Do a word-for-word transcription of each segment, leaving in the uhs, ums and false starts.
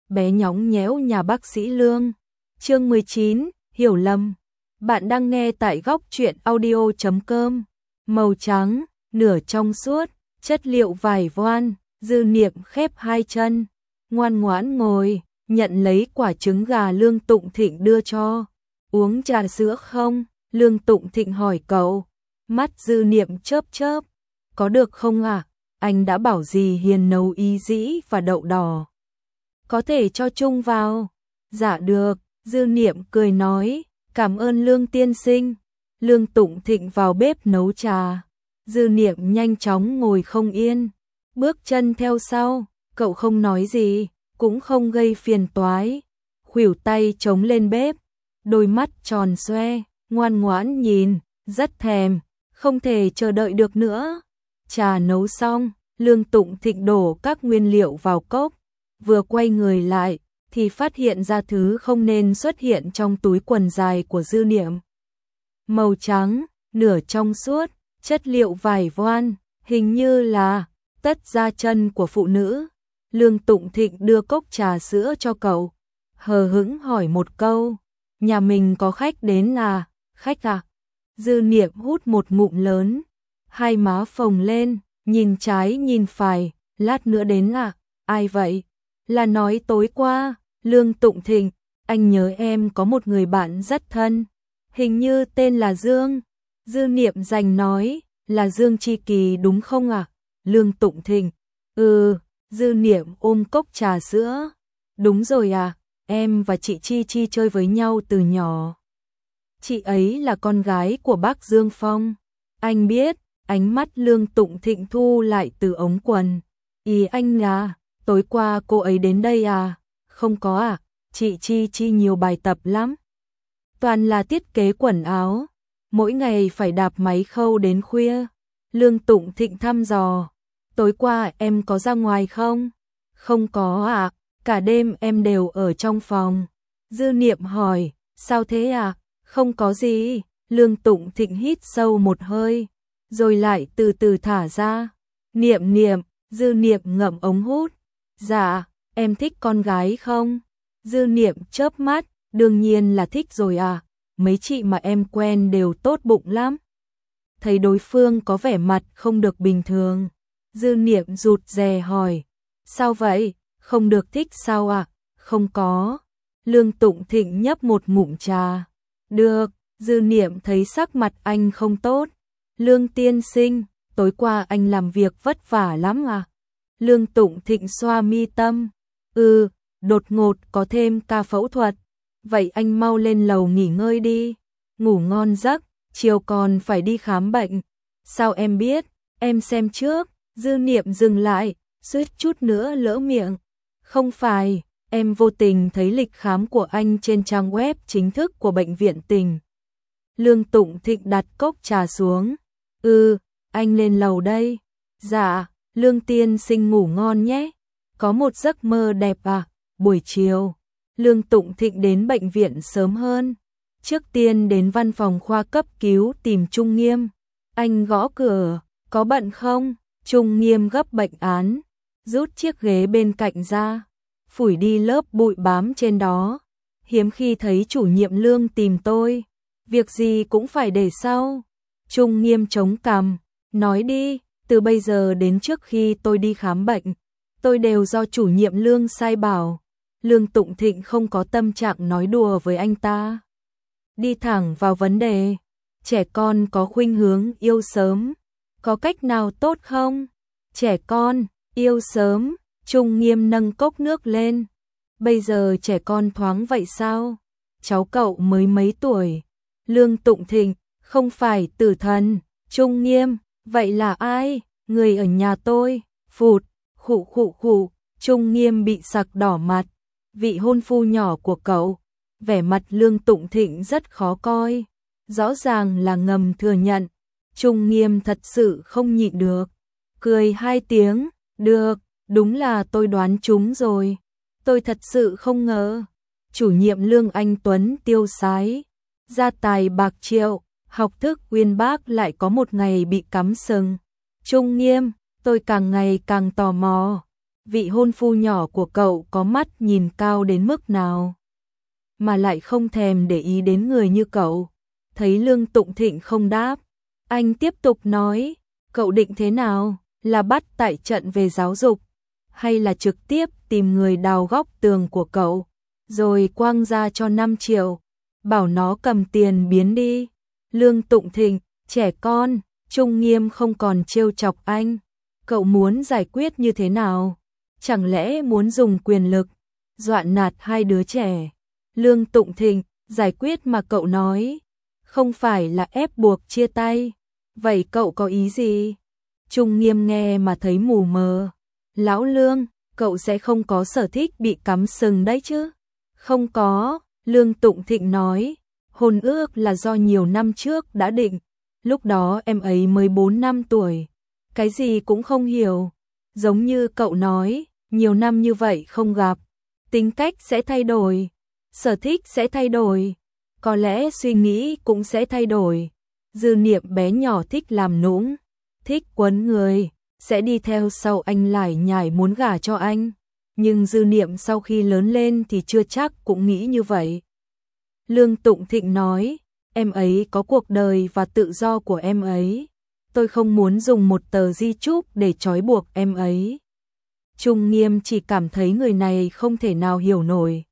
bé nhõng nhẽo nhà bác sĩ Lương. Chương mười chín, hiểu lầm. Bạn đang nghe tại góc truyện audio chấm com. Màu trắng, nửa trong suốt, chất liệu vải voan, Dư Niệm khép hai chân, ngoan ngoãn ngồi, nhận lấy quả trứng gà Lương Tụng Thịnh đưa cho. Uống trà sữa không? Lương Tụng Thịnh hỏi cậu. Mắt Dư Niệm chớp chớp. Có được không ạ? À? Anh đã bảo dì Hiền nấu y dĩ và đậu đỏ. Có thể cho chung vào. Dạ được, Dư Niệm cười nói, cảm ơn Lương tiên sinh. Lương Tụng Thịnh vào bếp nấu trà. Dư Niệm nhanh chóng ngồi không yên, bước chân theo sau, cậu không nói gì, cũng không gây phiền toái. Khuỷu tay chống lên bếp, đôi mắt tròn xoe, ngoan ngoãn nhìn, rất thèm, không thể chờ đợi được nữa. Trà nấu xong, Lương Tụng Thịnh đổ các nguyên liệu vào cốc, vừa quay người lại thì phát hiện ra thứ không nên xuất hiện trong túi quần dài của Dư Niệm. Màu trắng, nửa trong suốt, chất liệu vải voan, hình như là tất da chân của phụ nữ. Lương Tụng Thịnh đưa cốc trà sữa cho cậu, hờ hững hỏi một câu, nhà mình có khách đến à? Khách à? Dư Niệm hút một ngụm lớn, hai má phồng lên, nhìn trái nhìn phải, lát nữa đến à? Ai vậy? Là nói tối qua, Lương Tụng Thịnh, anh nhớ em có một người bạn rất thân, hình như tên là Dương. Dư Niệm giành nói, là Dương Chi Kỳ đúng không ạ? À? Lương Tụng Thịnh, ừ. Dư Niệm ôm cốc trà sữa, đúng rồi à, em và chị Chi Chi chơi với nhau từ nhỏ. Chị ấy là con gái của bác Dương Phong. Anh biết. Ánh mắt Lương Tụng Thịnh thu lại từ ống quần. Ý anh à, tối qua cô ấy đến đây à? Không có à, chị Chi Chi nhiều bài tập lắm. Toàn là thiết kế quần áo, mỗi ngày phải đạp máy khâu đến khuya. Lương Tụng Thịnh thăm dò, tối qua em có ra ngoài không? Không có ạ, à, cả đêm em đều ở trong phòng. Dư Niệm hỏi, sao thế à? Không có gì. Lương Tụng Thịnh hít sâu một hơi, rồi lại từ từ thả ra. Niệm Niệm, Dư Niệm ngậm ống hút. Dạ, em thích con gái không? Dư Niệm chớp mắt, đương nhiên là thích rồi à, mấy chị mà em quen đều tốt bụng lắm. Thấy đối phương có vẻ mặt không được bình thường, Dư Niệm rụt rè hỏi, sao vậy, không được thích sao à? Không có. Lương Tụng Thịnh nhấp một ngụm trà. Được. Dư Niệm thấy sắc mặt anh không tốt. Lương tiên sinh, tối qua anh làm việc vất vả lắm à? Lương Tụng Thịnh xoa mi tâm. Ừ, đột ngột có thêm ca phẫu thuật. Vậy anh mau lên lầu nghỉ ngơi đi. Ngủ ngon giấc, chiều còn phải đi khám bệnh. Sao em biết? Em xem trước. Dư Niệm dừng lại, suýt chút nữa lỡ miệng. Không phải, em vô tình thấy lịch khám của anh trên trang web chính thức của bệnh viện tỉnh. Lương Tụng Thịnh đặt cốc trà xuống. Ừ, anh lên lầu đây. Dạ, Lương tiên sinh ngủ ngon nhé. Có một giấc mơ đẹp à? Buổi chiều, Lương Tụng Thịnh đến bệnh viện sớm hơn. Trước tiên đến văn phòng khoa cấp cứu tìm Trung Nghiêm. Anh gõ cửa, có bận không? Trung Nghiêm gấp bệnh án, rút chiếc ghế bên cạnh ra, phủi đi lớp bụi bám trên đó. Hiếm khi thấy chủ nhiệm Lương tìm tôi. Việc gì cũng phải để sau. Trung Nghiêm chống cằm, nói đi, từ bây giờ đến trước khi tôi đi khám bệnh, tôi đều do chủ nhiệm Lương sai bảo. Lương Tụng Thịnh không có tâm trạng nói đùa với anh ta. Đi thẳng vào vấn đề. Trẻ con có khuynh hướng yêu sớm, có cách nào tốt không? Trẻ con, yêu sớm, Trung Nghiêm nâng cốc nước lên. Bây giờ trẻ con thoáng vậy sao? Cháu cậu mới mấy tuổi? Lương Tụng Thịnh, không phải tử thần. Trung Nghiêm, vậy là ai? Người ở nhà tôi. Phụt, khụ khụ khụ, Trung Nghiêm bị sặc đỏ mặt. Vị hôn phu nhỏ của cậu. Vẻ mặt Lương Tụng Thịnh rất khó coi. Rõ ràng là ngầm thừa nhận. Trung Nghiêm thật sự không nhịn được. Cười hai tiếng, được, đúng là tôi đoán trúng rồi. Tôi thật sự không ngờ. Chủ nhiệm Lương anh tuấn tiêu sái, gia tài bạc triệu, học thức uyên bác lại có một ngày bị cắm sừng. Trung Nghiêm, tôi càng ngày càng tò mò. vị hôn phu nhỏ của cậu có mắt nhìn cao đến mức nào, mà lại không thèm để ý đến người như cậu. Thấy Lương Tụng Thịnh không đáp, anh tiếp tục nói, cậu định thế nào, là bắt tại trận về giáo dục, hay là trực tiếp tìm người đào góc tường của cậu, rồi quăng ra cho năm triệu, bảo nó cầm tiền biến đi. Lương Tụng Thịnh, trẻ con, Trung Nghiêm không còn trêu chọc anh. Cậu muốn giải quyết như thế nào? Chẳng lẽ muốn dùng quyền lực dọa nạt hai đứa trẻ? Lương Tụng Thịnh, giải quyết mà cậu nói, không phải là ép buộc chia tay. Vậy cậu có ý gì? Trung Nghiêm nghe mà thấy mù mờ. Lão Lương, cậu sẽ không có sở thích bị cắm sừng đấy chứ? Không có, Lương Tụng Thịnh nói, hôn ước là do nhiều năm trước đã định, lúc đó em ấy mới bốn năm tuổi, cái gì cũng không hiểu. Giống như cậu nói, nhiều năm như vậy không gặp, tính cách sẽ thay đổi, sở thích sẽ thay đổi, có lẽ suy nghĩ cũng sẽ thay đổi. Dư Niệm bé nhỏ thích làm nũng, thích quấn người, sẽ đi theo sau anh lải nhải muốn gả cho anh. Nhưng Dư Niệm sau khi lớn lên thì chưa chắc cũng nghĩ như vậy. Lương Tụng Thịnh nói, em ấy có cuộc đời và tự do của em ấy. Tôi không muốn dùng một tờ di chúc để trói buộc em ấy. Trung Nghiêm chỉ cảm thấy người này không thể nào hiểu nổi.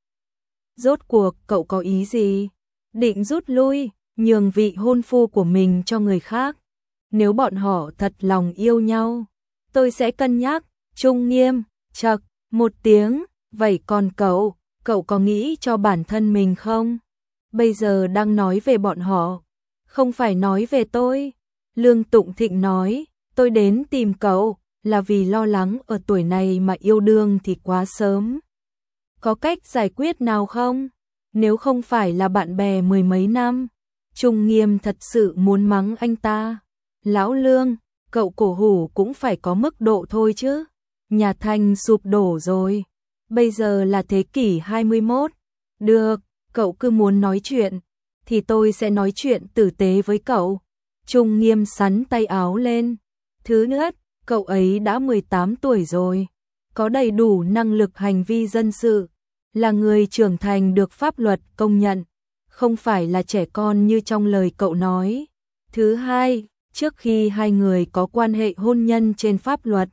Rốt cuộc cậu có ý gì? Định rút lui, nhường vị hôn phu của mình cho người khác. Nếu bọn họ thật lòng yêu nhau, tôi sẽ cân nhắc. Trung Nghiêm, chậc, một tiếng, vậy còn cậu, cậu có nghĩ cho bản thân mình không? Bây giờ đang nói về bọn họ, không phải nói về tôi. Lương Tụng Thịnh nói, tôi đến tìm cậu là vì lo lắng ở tuổi này mà yêu đương thì quá sớm. Có cách giải quyết nào không? Nếu không phải là bạn bè mười mấy năm. Trung Nghiêm thật sự muốn mắng anh ta. Lão Lương, cậu cổ hủ cũng phải có mức độ thôi chứ. Nhà Thanh sụp đổ rồi, bây giờ là thế kỷ hai mươi mốt. Được, cậu cứ muốn nói chuyện, thì tôi sẽ nói chuyện tử tế với cậu. Trung Nghiêm sắn tay áo lên. Thứ nhất, cậu ấy đã mười tám tuổi rồi, có đầy đủ năng lực hành vi dân sự, là người trưởng thành được pháp luật công nhận, không phải là trẻ con như trong lời cậu nói. Thứ hai, trước khi hai người có quan hệ hôn nhân trên pháp luật,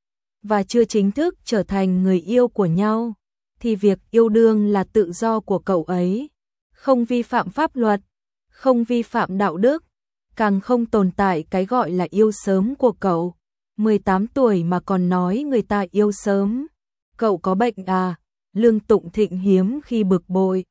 và chưa chính thức trở thành người yêu của nhau, thì việc yêu đương là tự do của cậu ấy, không vi phạm pháp luật, không vi phạm đạo đức, càng không tồn tại cái gọi là yêu sớm của cậu. mười tám tuổi mà còn nói người ta yêu sớm. Cậu có bệnh à? Lương Tụng Thịnh hiếm khi bực bội.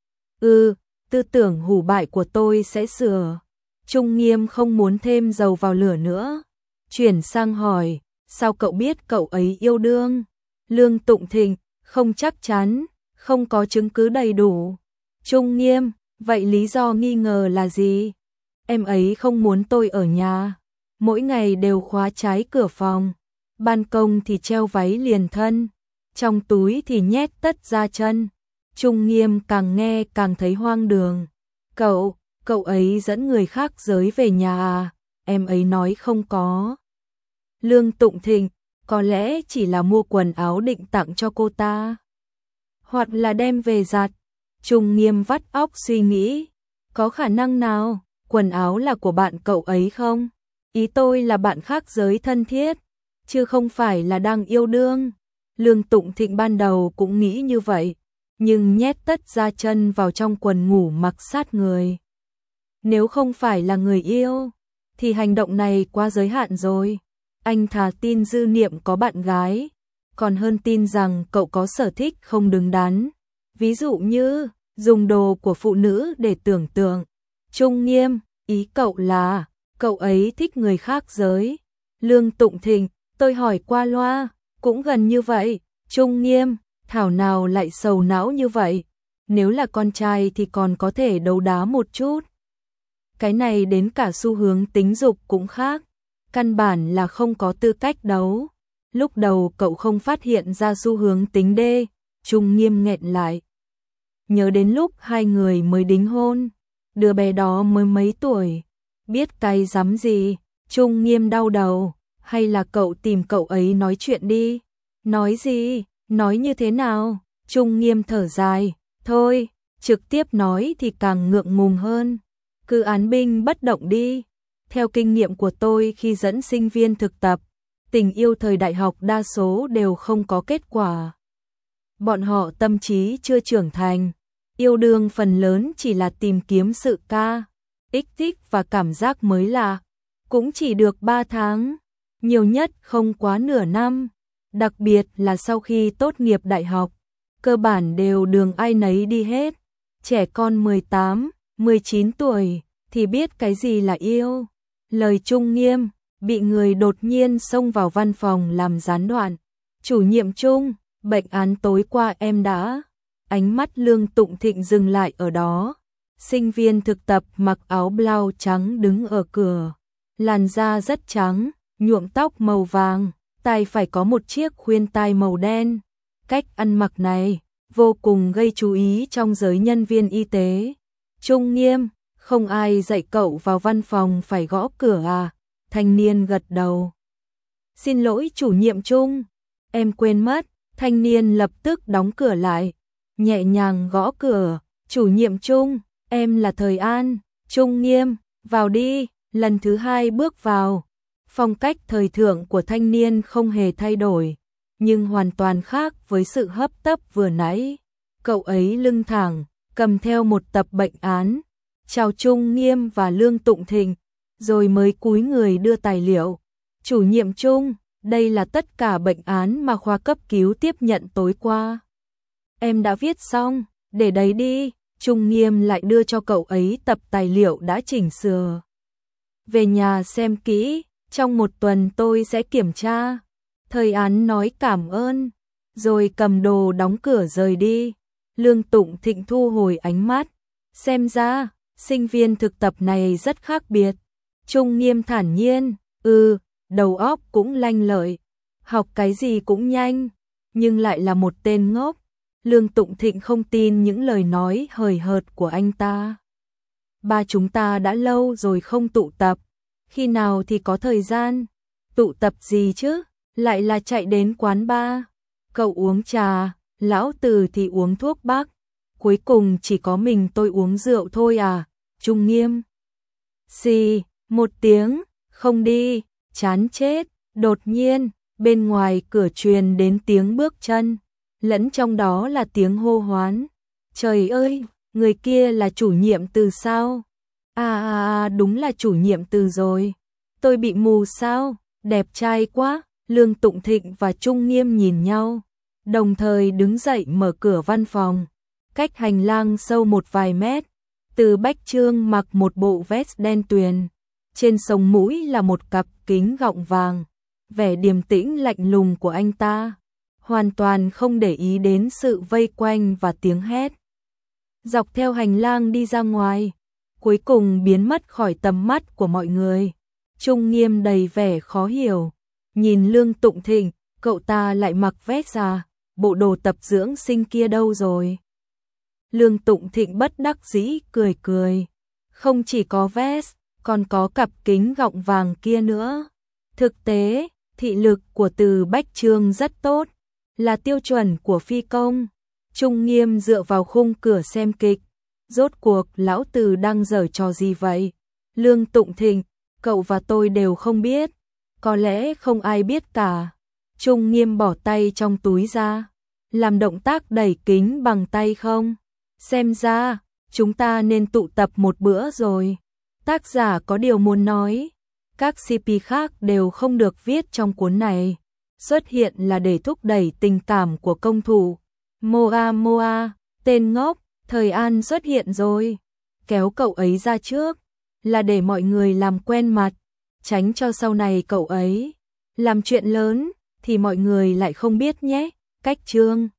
Ừ, tư tưởng hủ bại của tôi sẽ sửa. Trung Nghiêm không muốn thêm dầu vào lửa nữa. Chuyển sang hỏi, sao cậu biết cậu ấy yêu đương? Lương Tụng Thịnh, không chắc chắn, không có chứng cứ đầy đủ. Trung Nghiêm, vậy lý do nghi ngờ là gì? Em ấy không muốn tôi ở nhà, mỗi ngày đều khóa trái cửa phòng, ban công thì treo váy liền thân, trong túi thì nhét tất da chân. Trung Nghiêm càng nghe càng thấy hoang đường. Cậu, cậu ấy dẫn người khác giới về nhà à? Em ấy nói không có. Lương Tụng Thịnh, có lẽ chỉ là mua quần áo định tặng cho cô ta, hoặc là đem về giặt. Trung Nghiêm vắt óc suy nghĩ, có khả năng nào quần áo là của bạn cậu ấy không? Ý tôi là bạn khác giới thân thiết, chứ không phải là đang yêu đương. Lương Tụng Thịnh ban đầu cũng nghĩ như vậy, nhưng nhét tất da chân vào trong quần ngủ mặc sát người. Nếu không phải là người yêu, thì hành động này quá giới hạn rồi. Anh thà tin Dư Niệm có bạn gái, còn hơn tin rằng cậu có sở thích không đứng đắn. Ví dụ như, dùng đồ của phụ nữ để tưởng tượng. Trung Nghiêm, ý cậu là, cậu ấy thích người khác giới. Lương Tụng Thịnh, tôi hỏi qua loa, cũng gần như vậy. Trung Nghiêm, thảo nào lại sầu não như vậy. Nếu là con trai thì còn có thể đấu đá một chút. Cái này đến cả xu hướng tính dục cũng khác. Căn bản là không có tư cách đấu. Lúc đầu cậu không phát hiện ra xu hướng tính đê. Trung Nghiêm nghẹn lại. Nhớ đến lúc hai người mới đính hôn, đứa bé đó mới mấy tuổi, biết cái dám gì. Trung Nghiêm đau đầu, hay là cậu tìm cậu ấy nói chuyện đi. Nói gì? Nói như thế nào? Trung Nghiêm thở dài, thôi, trực tiếp nói thì càng ngượng ngùng hơn. Cứ án binh bất động đi. Theo kinh nghiệm của tôi khi dẫn sinh viên thực tập, tình yêu thời đại học đa số đều không có kết quả. Bọn họ tâm trí chưa trưởng thành, yêu đương phần lớn chỉ là tìm kiếm sự ca, ích thích và cảm giác mới lạ. Cũng chỉ được ba tháng, nhiều nhất không quá nửa năm. Đặc biệt là sau khi tốt nghiệp đại học, cơ bản đều đường ai nấy đi hết. Trẻ con mười tám, mười chín tuổi thì biết cái gì là yêu. Lời Trung Nghiêm bị người đột nhiên xông vào văn phòng làm gián đoạn. Chủ nhiệm Trung, bệnh án tối qua em đã. Ánh mắt Lương Tụng Thịnh dừng lại ở đó. Sinh viên thực tập mặc áo blau trắng đứng ở cửa. Làn da rất trắng, nhuộm tóc màu vàng, tai phải có một chiếc khuyên tai màu đen. Cách ăn mặc này vô cùng gây chú ý trong giới nhân viên y tế. Trung Nghiêm, không ai dạy cậu vào văn phòng phải gõ cửa à? Thanh niên gật đầu. Xin lỗi chủ nhiệm Trung, em quên mất. Thanh niên lập tức đóng cửa lại, nhẹ nhàng gõ cửa. Chủ nhiệm Trung, em là Thời An. Trung Nghiêm, vào đi. Lần thứ hai bước vào, phong cách thời thượng của thanh niên không hề thay đổi, nhưng hoàn toàn khác với sự hấp tấp vừa nãy. Cậu ấy lưng thẳng, cầm theo một tập bệnh án, chào Trung Nghiêm và Lương Tụng Thịnh, rồi mới cúi người đưa tài liệu. Chủ nhiệm Trung, đây là tất cả bệnh án mà khoa cấp cứu tiếp nhận tối qua. Em đã viết xong, để đấy đi. Trung Nghiêm lại đưa cho cậu ấy tập tài liệu đã chỉnh sửa. Về nhà xem kỹ, trong một tuần tôi sẽ kiểm tra. Thời Án nói cảm ơn, rồi cầm đồ đóng cửa rời đi. Lương Tụng Thịnh thu hồi ánh mắt, xem ra, sinh viên thực tập này rất khác biệt. Trung Nghiêm thản nhiên, ừ, đầu óc cũng lanh lợi, học cái gì cũng nhanh, nhưng lại là một tên ngốc. Lương Tụng Thịnh không tin những lời nói hời hợt của anh ta. Ba chúng ta đã lâu rồi không tụ tập, khi nào thì có thời gian, tụ tập gì chứ, lại là chạy đến quán bar. Cậu uống trà, lão Từ thì uống thuốc bắc, cuối cùng chỉ có mình tôi uống rượu thôi à. Trung Nghiêm xì một tiếng, không đi, chán chết. Đột nhiên, bên ngoài cửa truyền đến tiếng bước chân, lẫn trong đó là tiếng hô hoán. Trời ơi, người kia là chủ nhiệm Từ sao? À, à, à đúng là chủ nhiệm Từ rồi. Tôi bị mù sao? Đẹp trai quá. Lương Tụng Thịnh và Trung Nghiêm nhìn nhau, đồng thời đứng dậy mở cửa văn phòng. Cách hành lang sâu một vài mét, Từ Bách Trương mặc một bộ vest đen tuyền, trên sống mũi là một cặp kính gọng vàng. Vẻ điềm tĩnh lạnh lùng của anh ta hoàn toàn không để ý đến sự vây quanh và tiếng hét. Dọc theo hành lang đi ra ngoài, cuối cùng biến mất khỏi tầm mắt của mọi người. Trung Nghiêm đầy vẻ khó hiểu, nhìn Lương Tụng Thịnh, cậu ta lại mặc vest à, bộ đồ tập dưỡng sinh kia đâu rồi? Lương Tụng Thịnh bất đắc dĩ cười cười, không chỉ có vest, còn có cặp kính gọng vàng kia nữa. Thực tế, thị lực của Từ Bách Trương rất tốt, là tiêu chuẩn của phi công. Trung Nghiêm dựa vào khung cửa xem kịch, rốt cuộc lão Từ đang giở trò gì vậy? Lương Tụng Thịnh, cậu và tôi đều không biết, có lẽ không ai biết cả. Trung Nghiêm bỏ tay trong túi ra, làm động tác đẩy kính bằng tay không. Xem ra, chúng ta nên tụ tập một bữa rồi. Tác giả có điều muốn nói, các xê pê khác đều không được viết trong cuốn này. Xuất hiện là để thúc đẩy tình cảm của công thủ. Moa Moa, tên ngốc, Thời An xuất hiện rồi. Kéo cậu ấy ra trước, là để mọi người làm quen mặt, tránh cho sau này cậu ấy làm chuyện lớn, thì mọi người lại không biết nhé. Cách chương